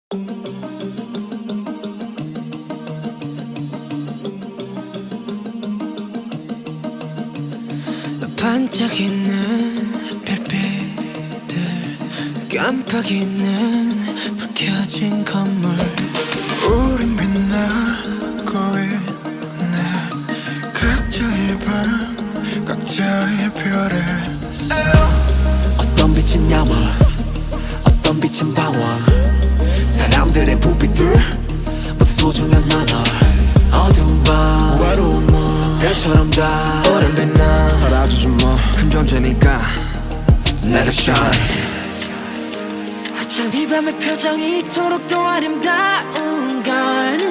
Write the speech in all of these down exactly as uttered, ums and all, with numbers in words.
반짝이는 별빛들, 깜빡이는 불 켜진 건물. 우린 빛나고 있네. 각자의 방, 각자의 별에 서. 어떤 빛은 야물, 어떤 빛은 방황. 사람들의 불빛들 모두 소중한 나널. 어두운 밤, 외로운 몸, 별처럼 다 오랜 빛나. 사라지지 뭐, 큰 존재니까 Let it shine. 어쩜 이 밤의 표정이 이토록 더 아름다운 건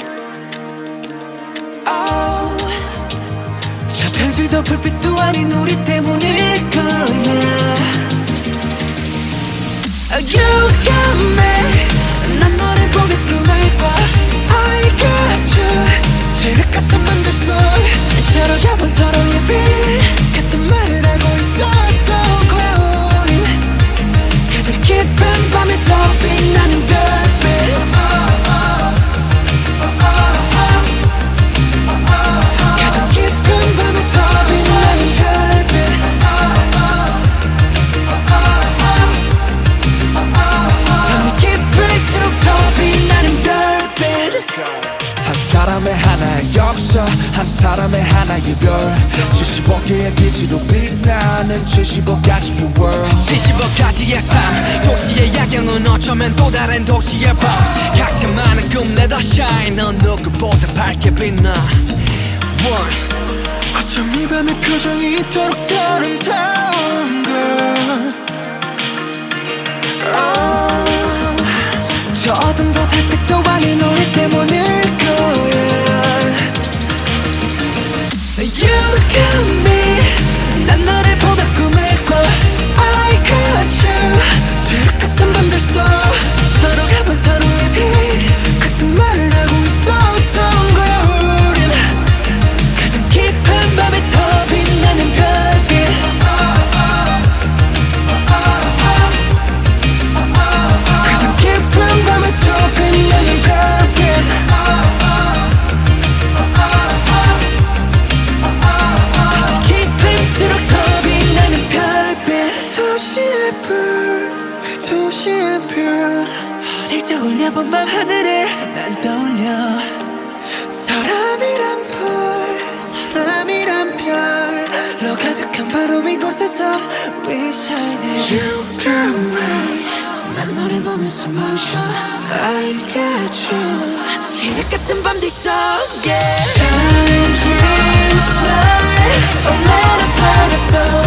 oh. 저 별들도 불빛도 아닌 우리 때문일 거야. You got me, 난 너를 보며 꿈을 꿔. I got you, 지륵 같은 맘들 속 서로가 본 서로의 빛 같은 말을 하고 있었던 거야. 우린 가장 깊은 밤에 더 빛나는 별빛. 가장 깊은 밤에 더 빛나는 별빛. 밤이 깊을수록 더 빛나는 별빛. 한 사람의 하나의 역사, 한 사람의 하나의 별. 칠십오 개의 빛으로 빛나는 칠십오 가지의 world. 칠십오 가지의 삶, 도시의 야경은 어쩌면 또 다른 도시의 밤. 각자만의 꿈 let us shine, 넌 누구보다 밝게 빛나. One. 어쩜 이 밤의 표정이 이토록 더 아름다운 걸. oh. 저 어둠도 달빛도 아닌 우리 때문일 거야. You got me, 난 너를 보며 꿈을 꿔. I got you, 지륵 같은 밤들 속 서로가 본 서로의 빛 같은 말을 하고 있었던 거야. 우린 가장 깊은 밤에 더 빛나는 별빛. 가장 깊은 밤에 더 빛나는 별빛. 깊을수록 더 빛나는 별빛. 도시의 불, 도시의 별. 어릴 적 올려본 밤 하늘에 난 떠올려. 사람이란 불, 사람이란 별로 가득한 바로 이곳에서 We shining. You got me, 난 너를 보면서 멈춰. I got you, 지륵 같은 밤들 속 yeah. Shine, dream, smile. Oh, let us light up the